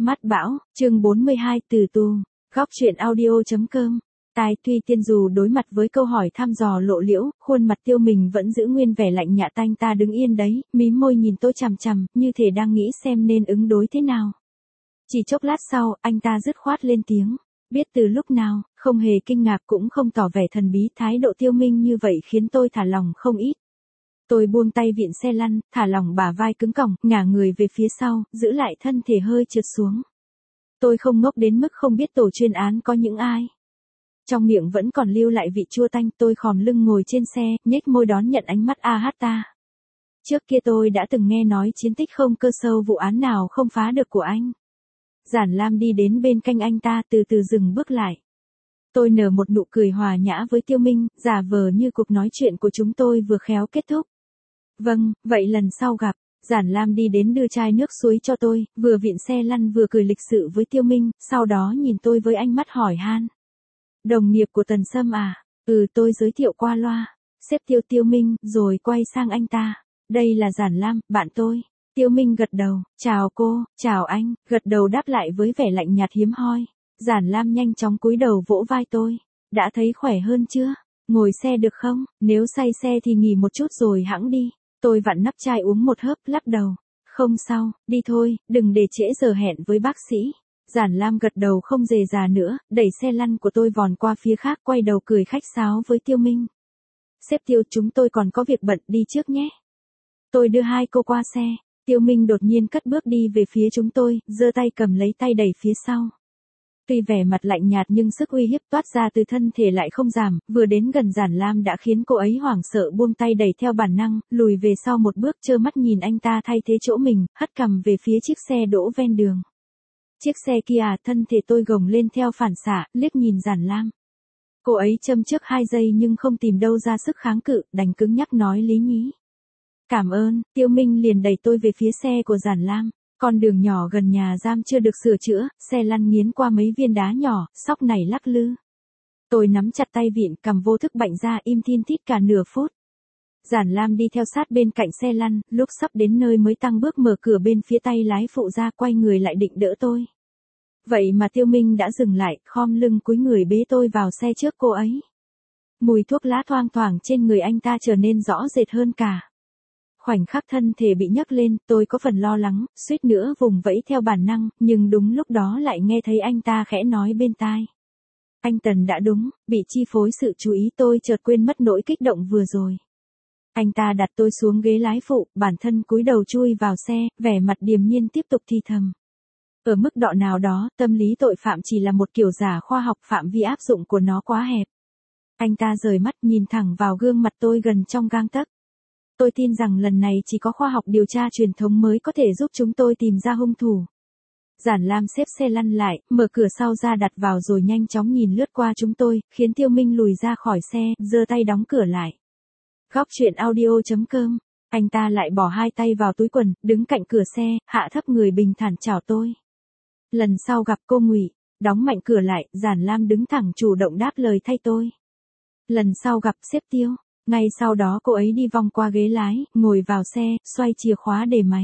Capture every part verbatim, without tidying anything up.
Mắt bão, chương bốn mươi hai từ tù, góc truyện audio.com. Tai Tuy Tiên dù đối mặt với câu hỏi thăm dò lộ liễu, khuôn mặt Tiêu Mình vẫn giữ nguyên vẻ lạnh nhạt, anh ta đứng yên đấy, mím môi nhìn tôi chằm chằm, như thể đang nghĩ xem nên ứng đối thế nào. Chỉ chốc lát sau, anh ta dứt khoát lên tiếng. Biết từ lúc nào, không hề kinh ngạc cũng không tỏ vẻ thần bí, thái độ Tiêu Minh như vậy khiến tôi thả lòng không ít. Tôi buông tay vịn xe lăn, thả lỏng bả vai cứng cỏng, ngả người về phía sau, giữ lại thân thể hơi trượt xuống. Tôi không ngốc đến mức không biết tổ chuyên án có những ai. Trong miệng vẫn còn lưu lại vị chua tanh, tôi khom lưng ngồi trên xe, nhếch môi đón nhận ánh mắt a hát ta. Trước kia tôi đã từng nghe nói chiến tích không cơ sâu vụ án nào không phá được của anh. Giản Lam đi đến bên cạnh anh ta, từ từ dừng bước lại. Tôi nở một nụ cười hòa nhã với Tiêu Minh, giả vờ như cuộc nói chuyện của chúng tôi vừa khéo kết thúc. Vâng, vậy lần sau gặp. Giản Lam đi đến đưa chai nước suối cho tôi, vừa vịn xe lăn vừa cười lịch sự với Tiêu Minh, sau đó nhìn tôi với ánh mắt hỏi han. Đồng nghiệp của Tần Sâm à? Ừ, tôi giới thiệu qua loa. Sếp Tiêu Tiêu Minh, rồi quay sang anh ta. Đây là Giản Lam, bạn tôi. Tiêu Minh gật đầu, chào cô, chào anh, gật đầu đáp lại với vẻ lạnh nhạt hiếm hoi. Giản Lam nhanh chóng cúi đầu vỗ vai tôi. Đã thấy khỏe hơn chưa? Ngồi xe được không? Nếu say xe thì nghỉ một chút rồi hẵng đi. Tôi vặn nắp chai uống một hớp, lắc đầu. Không sao, đi thôi, đừng để trễ giờ hẹn với bác sĩ. Giản Lam gật đầu không dề dà nữa, đẩy xe lăn của tôi vòn qua phía khác, quay đầu cười khách sáo với Tiêu Minh. Sếp Tiêu, chúng tôi còn có việc bận, đi trước nhé. Tôi đưa hai cô qua xe. Tiêu Minh đột nhiên cất bước đi về phía chúng tôi, giơ tay cầm lấy tay đẩy phía sau. Tuy vẻ mặt lạnh nhạt nhưng sức uy hiếp toát ra từ thân thể lại không giảm, vừa đến gần Giản Lam đã khiến cô ấy hoảng sợ buông tay đẩy theo bản năng, lùi về sau một bước trơ mắt nhìn anh ta thay thế chỗ mình, hất cằm về phía chiếc xe đỗ ven đường. Chiếc xe kia, thân thể tôi gồng lên theo phản xạ, liếc nhìn Giản Lam. Cô ấy châm trước hai giây nhưng không tìm đâu ra sức kháng cự, đành cứng nhắc nói lý nhí. Cảm ơn, Tiêu Minh liền đẩy tôi về phía xe của Giản Lam. Con đường nhỏ gần nhà giam chưa được sửa chữa, xe lăn nghiến qua mấy viên đá nhỏ, sóc này lắc lư. Tôi nắm chặt tay vịn, cầm vô thức bạnh ra im thin thít cả nửa phút. Giản Lam đi theo sát bên cạnh xe lăn, lúc sắp đến nơi mới tăng bước mở cửa bên phía tay lái phụ ra, quay người lại định đỡ tôi. Vậy mà Tiêu Minh đã dừng lại, khom lưng cúi người bế tôi vào xe trước cô ấy. Mùi thuốc lá thoang thoảng trên người anh ta trở nên rõ rệt hơn cả. Khoảnh khắc thân thể bị nhấc lên, tôi có phần lo lắng, suýt nữa vùng vẫy theo bản năng, nhưng đúng lúc đó lại nghe thấy anh ta khẽ nói bên tai. Anh Tần đã đúng, bị chi phối sự chú ý, tôi chợt quên mất nỗi kích động vừa rồi. Anh ta đặt tôi xuống ghế lái phụ, bản thân cúi đầu chui vào xe, vẻ mặt điềm nhiên tiếp tục thì thầm. Ở mức độ nào đó, tâm lý tội phạm chỉ là một kiểu giả khoa học, phạm vi áp dụng của nó quá hẹp. Anh ta rời mắt nhìn thẳng vào gương mặt tôi gần trong gang tấc. Tôi tin rằng lần này chỉ có khoa học điều tra truyền thống mới có thể giúp chúng tôi tìm ra hung thủ. Giản Lam xếp xe lăn lại, mở cửa sau ra đặt vào rồi nhanh chóng nhìn lướt qua chúng tôi, khiến Tiêu Minh lùi ra khỏi xe, giơ tay đóng cửa lại. Góc truyện audio.com. Anh ta lại bỏ hai tay vào túi quần, đứng cạnh cửa xe, hạ thấp người bình thản chào tôi. Lần sau gặp cô Ngụy, đóng mạnh cửa lại, Giản Lam đứng thẳng chủ động đáp lời thay tôi. Lần sau gặp sếp Tiêu. Ngay sau đó cô ấy đi vòng qua ghế lái, ngồi vào xe, xoay chìa khóa để máy.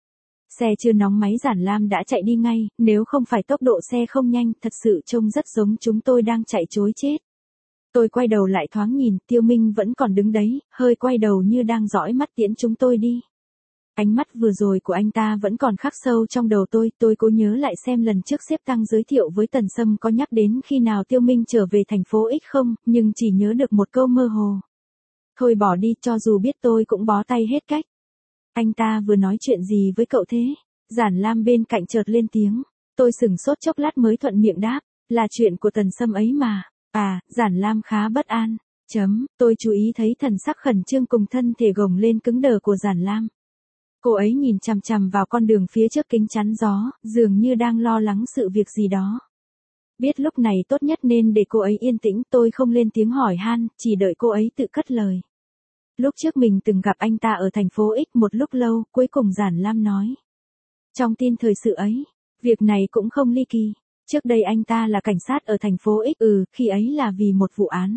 Xe chưa nóng máy Giản Lam đã chạy đi ngay, nếu không phải tốc độ xe không nhanh, thật sự trông rất giống chúng tôi đang chạy trối chết. Tôi quay đầu lại thoáng nhìn, Tiêu Minh vẫn còn đứng đấy, hơi quay đầu như đang dõi mắt tiễn chúng tôi đi. Ánh mắt vừa rồi của anh ta vẫn còn khắc sâu trong đầu tôi, tôi cố nhớ lại xem lần trước sếp Tăng giới thiệu với Tần Sâm có nhắc đến khi nào Tiêu Minh trở về thành phố X không, nhưng chỉ nhớ được một câu mơ hồ. Thôi bỏ đi, cho dù biết tôi cũng bó tay hết cách. Anh ta vừa nói chuyện gì với cậu thế? Giản Lam bên cạnh chợt lên tiếng. Tôi sửng sốt chốc lát mới thuận miệng đáp, là chuyện của Tần Sâm ấy mà. À, Giản Lam khá bất an. Chấm, tôi chú ý thấy thần sắc khẩn trương cùng thân thể gồng lên cứng đờ của Giản Lam. Cô ấy nhìn chằm chằm vào con đường phía trước kính chắn gió, dường như đang lo lắng sự việc gì đó. Biết lúc này tốt nhất nên để cô ấy yên tĩnh, tôi không lên tiếng hỏi han, chỉ đợi cô ấy tự cất lời. Lúc trước mình từng gặp anh ta ở thành phố X một lúc lâu, cuối cùng Giản Lam nói. Trong tin thời sự ấy, việc này cũng không ly kỳ. Trước đây anh ta là cảnh sát ở thành phố X, ừ, khi ấy là vì một vụ án.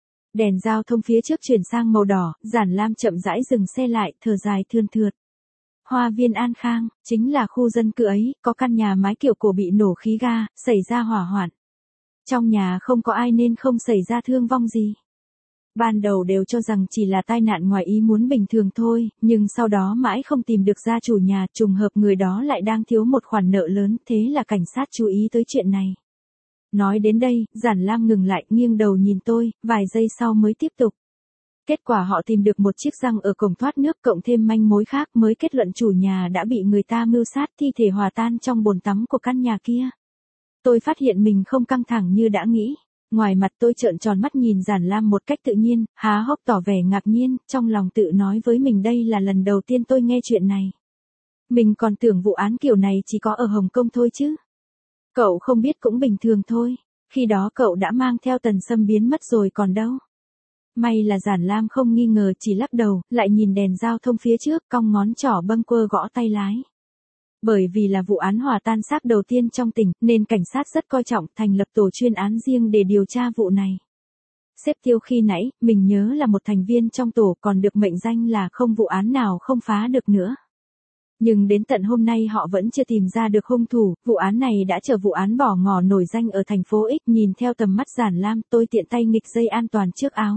Đèn giao thông phía trước chuyển sang màu đỏ, Giản Lam chậm rãi dừng xe lại, thở dài thườn thượt. Hoa viên An Khang, chính là khu dân cư ấy, có căn nhà mái kiểu cổ bị nổ khí ga, xảy ra hỏa hoạn. Trong nhà không có ai nên không xảy ra thương vong gì. Ban đầu đều cho rằng chỉ là tai nạn ngoài ý muốn bình thường thôi, nhưng sau đó mãi không tìm được gia chủ nhà, trùng hợp người đó lại đang thiếu một khoản nợ lớn, thế là cảnh sát chú ý tới chuyện này. Nói đến đây, Giản Lam ngừng lại, nghiêng đầu nhìn tôi, vài giây sau mới tiếp tục. Kết quả họ tìm được một chiếc răng ở cổng thoát nước cộng thêm manh mối khác mới kết luận chủ nhà đã bị người ta mưu sát, thi thể hòa tan trong bồn tắm của căn nhà kia. Tôi phát hiện mình không căng thẳng như đã nghĩ. Ngoài mặt tôi trợn tròn mắt nhìn Giản Lam một cách tự nhiên, há hốc tỏ vẻ ngạc nhiên, trong lòng tự nói với mình đây là lần đầu tiên tôi nghe chuyện này. Mình còn tưởng vụ án kiểu này chỉ có ở Hồng Kông thôi chứ. Cậu không biết cũng bình thường thôi, khi đó cậu đã mang theo Tần Sâm biến mất rồi còn đâu. May là Giản Lam không nghi ngờ, chỉ lắc đầu, lại nhìn đèn giao thông phía trước, cong ngón trỏ bâng quơ gõ tay lái. Bởi vì là vụ án hỏa tan xác đầu tiên trong tỉnh, nên cảnh sát rất coi trọng, thành lập tổ chuyên án riêng để điều tra vụ này. Sếp Tiêu khi nãy, mình nhớ là một thành viên trong tổ, còn được mệnh danh là không vụ án nào không phá được nữa. Nhưng đến tận hôm nay họ vẫn chưa tìm ra được hung thủ, vụ án này đã trở vụ án bỏ ngỏ nổi danh ở thành phố X. Nhìn theo tầm mắt Giản Lam, tôi tiện tay nghịch dây an toàn trước áo.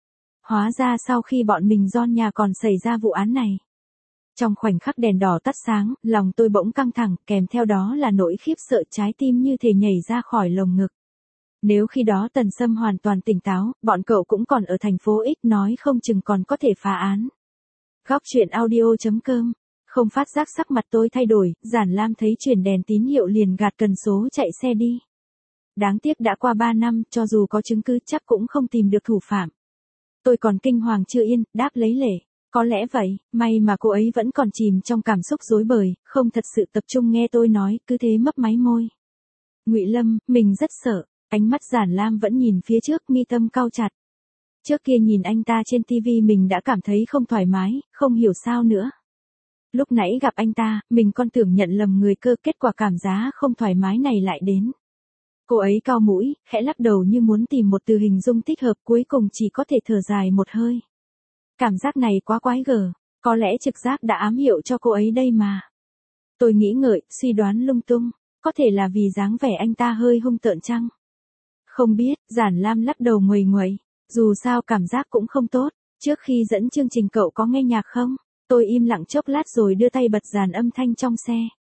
Hóa ra sau khi bọn mình gom nhà còn xảy ra vụ án này. Trong khoảnh khắc đèn đỏ tắt sáng, lòng tôi bỗng căng thẳng, kèm theo đó là nỗi khiếp sợ, trái tim như thể nhảy ra khỏi lồng ngực. Nếu khi đó Tần Sâm hoàn toàn tỉnh táo, bọn cậu cũng còn ở thành phố X, nói không chừng còn có thể phá án. Góc truyện audio chấm com. Không phát giác sắc mặt tôi thay đổi, Giản Lam thấy chuyển đèn tín hiệu liền gạt cần số chạy xe đi. Đáng tiếc đã qua ba năm, cho dù có chứng cứ chắc cũng không tìm được thủ phạm. Tôi còn kinh hoàng chưa yên, đáp lấy lể. Có lẽ vậy, may mà cô ấy vẫn còn chìm trong cảm xúc rối bời, không thật sự tập trung nghe tôi nói, cứ thế mấp máy môi. Ngụy Lâm, mình rất sợ, ánh mắt Giản Lam vẫn nhìn phía trước, mi tâm cau chặt. Trước kia nhìn anh ta trên tivi mình đã cảm thấy không thoải mái, không hiểu sao nữa. Lúc nãy gặp anh ta, mình còn tưởng nhận lầm người cơ, kết quả cảm giác không thoải mái này lại đến. Cô ấy cau mũi, khẽ lắc đầu như muốn tìm một từ hình dung thích hợp, cuối cùng chỉ có thể thở dài một hơi. Cảm giác này quá quái gở, có lẽ trực giác đã ám hiệu cho cô ấy đây mà. Tôi nghĩ ngợi, suy đoán lung tung, có thể là vì dáng vẻ anh ta hơi hung tợn chăng? Không biết, Giản Lam lắc đầu nguầy nguầy, dù sao cảm giác cũng không tốt, trước khi dẫn chương trình cậu có nghe nhạc không? Tôi im lặng chốc lát rồi đưa tay bật dàn âm thanh trong xe.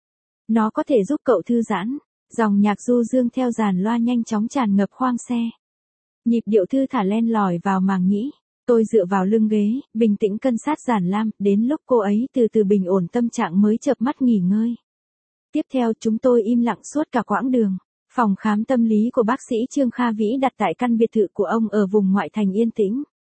Nó có thể giúp cậu thư giãn, dòng nhạc du dương theo dàn loa nhanh chóng tràn ngập khoang xe. Nhịp điệu thư thả len lỏi vào màng nhĩ. Tôi dựa vào lưng ghế, bình tĩnh cân sát Giản Lam, đến lúc cô ấy từ từ bình ổn tâm trạng mới chợp mắt nghỉ ngơi. Tiếp theo chúng tôi im lặng suốt cả quãng đường. Phòng khám tâm lý của bác sĩ Trương Kha Vĩ đặt tại căn biệt thự của ông ở vùng ngoại thành yên tĩnh.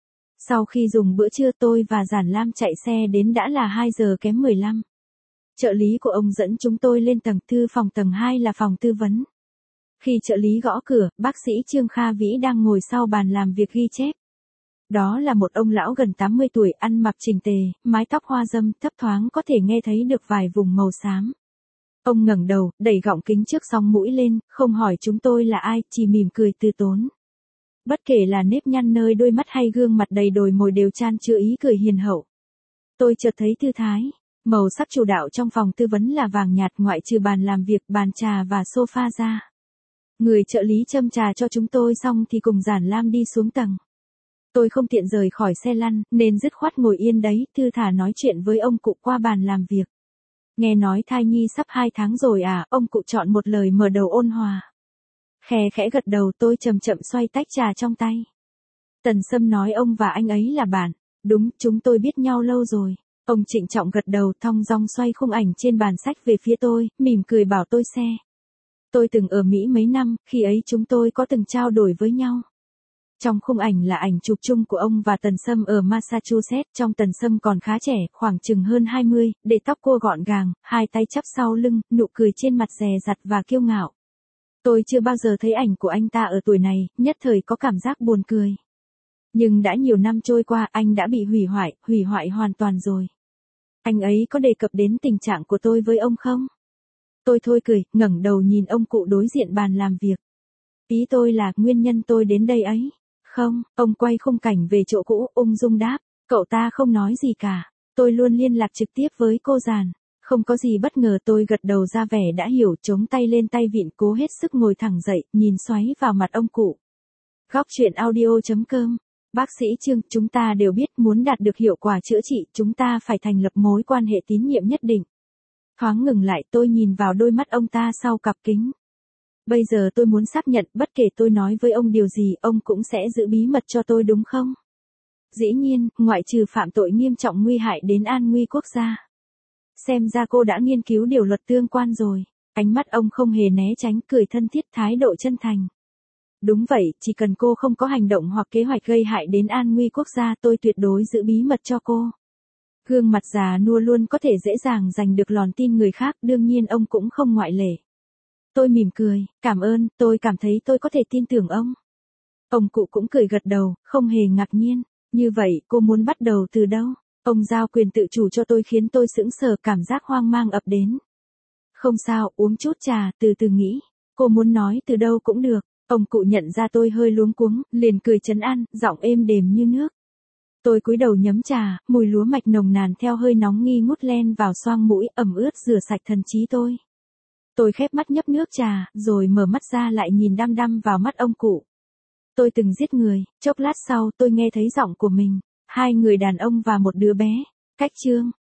Sau khi dùng bữa trưa tôi và Giản Lam chạy xe đến đã là hai giờ kém mười lăm. Trợ lý của ông dẫn chúng tôi lên tầng thư phòng, tầng hai là phòng tư vấn. Khi trợ lý gõ cửa, bác sĩ Trương Kha Vĩ đang ngồi sau bàn làm việc ghi chép. Đó là một ông lão gần tám mươi tuổi, ăn mặc chỉnh tề, mái tóc hoa râm, thấp thoáng có thể nghe thấy được vài vùng màu xám. Ông ngẩng đầu, đẩy gọng kính trước song mũi lên, không hỏi chúng tôi là ai, chỉ mỉm cười từ tốn. Bất kể là nếp nhăn nơi đôi mắt hay gương mặt đầy đồi mồi đều chan chứa ý cười hiền hậu. Tôi chợt thấy thư thái, màu sắc chủ đạo trong phòng tư vấn là vàng nhạt, ngoại trừ bàn làm việc, bàn trà và sofa ra. Người trợ lý châm trà cho chúng tôi xong thì cùng Giản Lam đi xuống tầng. Tôi không tiện rời khỏi xe lăn, nên dứt khoát ngồi yên đấy, thư thả nói chuyện với ông cụ qua bàn làm việc. Nghe nói thai nhi sắp hai tháng rồi à, ông cụ chọn một lời mở đầu ôn hòa. Khẽ khẽ gật đầu, tôi chậm chậm xoay tách trà trong tay. Tần Sâm nói ông và anh ấy là bạn. Đúng, chúng tôi biết nhau lâu rồi. Ông trịnh trọng gật đầu, thong dong xoay khung ảnh trên bàn sách về phía tôi, mỉm cười bảo tôi xe. Tôi từng ở Mỹ mấy năm, khi ấy chúng tôi có từng trao đổi với nhau. Trong khung ảnh là ảnh chụp chung của ông và Tần Sâm ở Massachusetts, trong Tần Sâm còn khá trẻ, khoảng chừng hơn hai mươi, để tóc cô gọn gàng, hai tay chắp sau lưng, nụ cười trên mặt dè dặt và kiêu ngạo. Tôi chưa bao giờ thấy ảnh của anh ta ở tuổi này, nhất thời có cảm giác buồn cười. Nhưng đã nhiều năm trôi qua, anh đã bị hủy hoại, hủy hoại hoàn toàn rồi. Anh ấy có đề cập đến tình trạng của tôi với ông không? Tôi thôi cười, ngẩng đầu nhìn ông cụ đối diện bàn làm việc. Ý tôi là nguyên nhân tôi đến đây ấy. Không, ông quay khung cảnh về chỗ cũ, ung dung đáp, cậu ta không nói gì cả. Tôi luôn liên lạc trực tiếp với cô Giản. Không có gì bất ngờ, tôi gật đầu ra vẻ đã hiểu, chống tay lên tay vịn cố hết sức ngồi thẳng dậy, nhìn xoáy vào mặt ông cụ. Góc chuyện audio chấm com. Bác sĩ Trương, chúng ta đều biết muốn đạt được hiệu quả chữa trị, chúng ta phải thành lập mối quan hệ tín nhiệm nhất định. Thoáng ngừng lại, tôi nhìn vào đôi mắt ông ta sau cặp kính. Bây giờ tôi muốn xác nhận, bất kể tôi nói với ông điều gì, ông cũng sẽ giữ bí mật cho tôi đúng không? Dĩ nhiên, ngoại trừ phạm tội nghiêm trọng nguy hại đến an nguy quốc gia. Xem ra cô đã nghiên cứu điều luật tương quan rồi. Ánh mắt ông không hề né tránh, cười thân thiết, thái độ chân thành. Đúng vậy, chỉ cần cô không có hành động hoặc kế hoạch gây hại đến an nguy quốc gia, tôi tuyệt đối giữ bí mật cho cô. Gương mặt già nua luôn có thể dễ dàng giành được lòng tin người khác, đương nhiên ông cũng không ngoại lệ. Tôi mỉm cười, cảm ơn, tôi cảm thấy tôi có thể tin tưởng ông. Ông cụ cũng cười gật đầu, không hề ngạc nhiên. Như vậy, cô muốn bắt đầu từ đâu? Ông giao quyền tự chủ cho tôi khiến tôi sững sờ, cảm giác hoang mang ập đến. Không sao, uống chút trà, từ từ nghĩ. Cô muốn nói từ đâu cũng được. Ông cụ nhận ra tôi hơi luống cuống, liền cười trấn an, giọng êm đềm như nước. Tôi cúi đầu nhấm trà, mùi lúa mạch nồng nàn theo hơi nóng nghi ngút len vào xoang mũi, ẩm ướt rửa sạch thần trí tôi. Tôi khép mắt nhấp nước trà, rồi mở mắt ra lại nhìn đăm đăm vào mắt ông cụ. Tôi từng giết người, chốc lát sau tôi nghe thấy giọng của mình. Hai người đàn ông và một đứa bé. Cách Trương.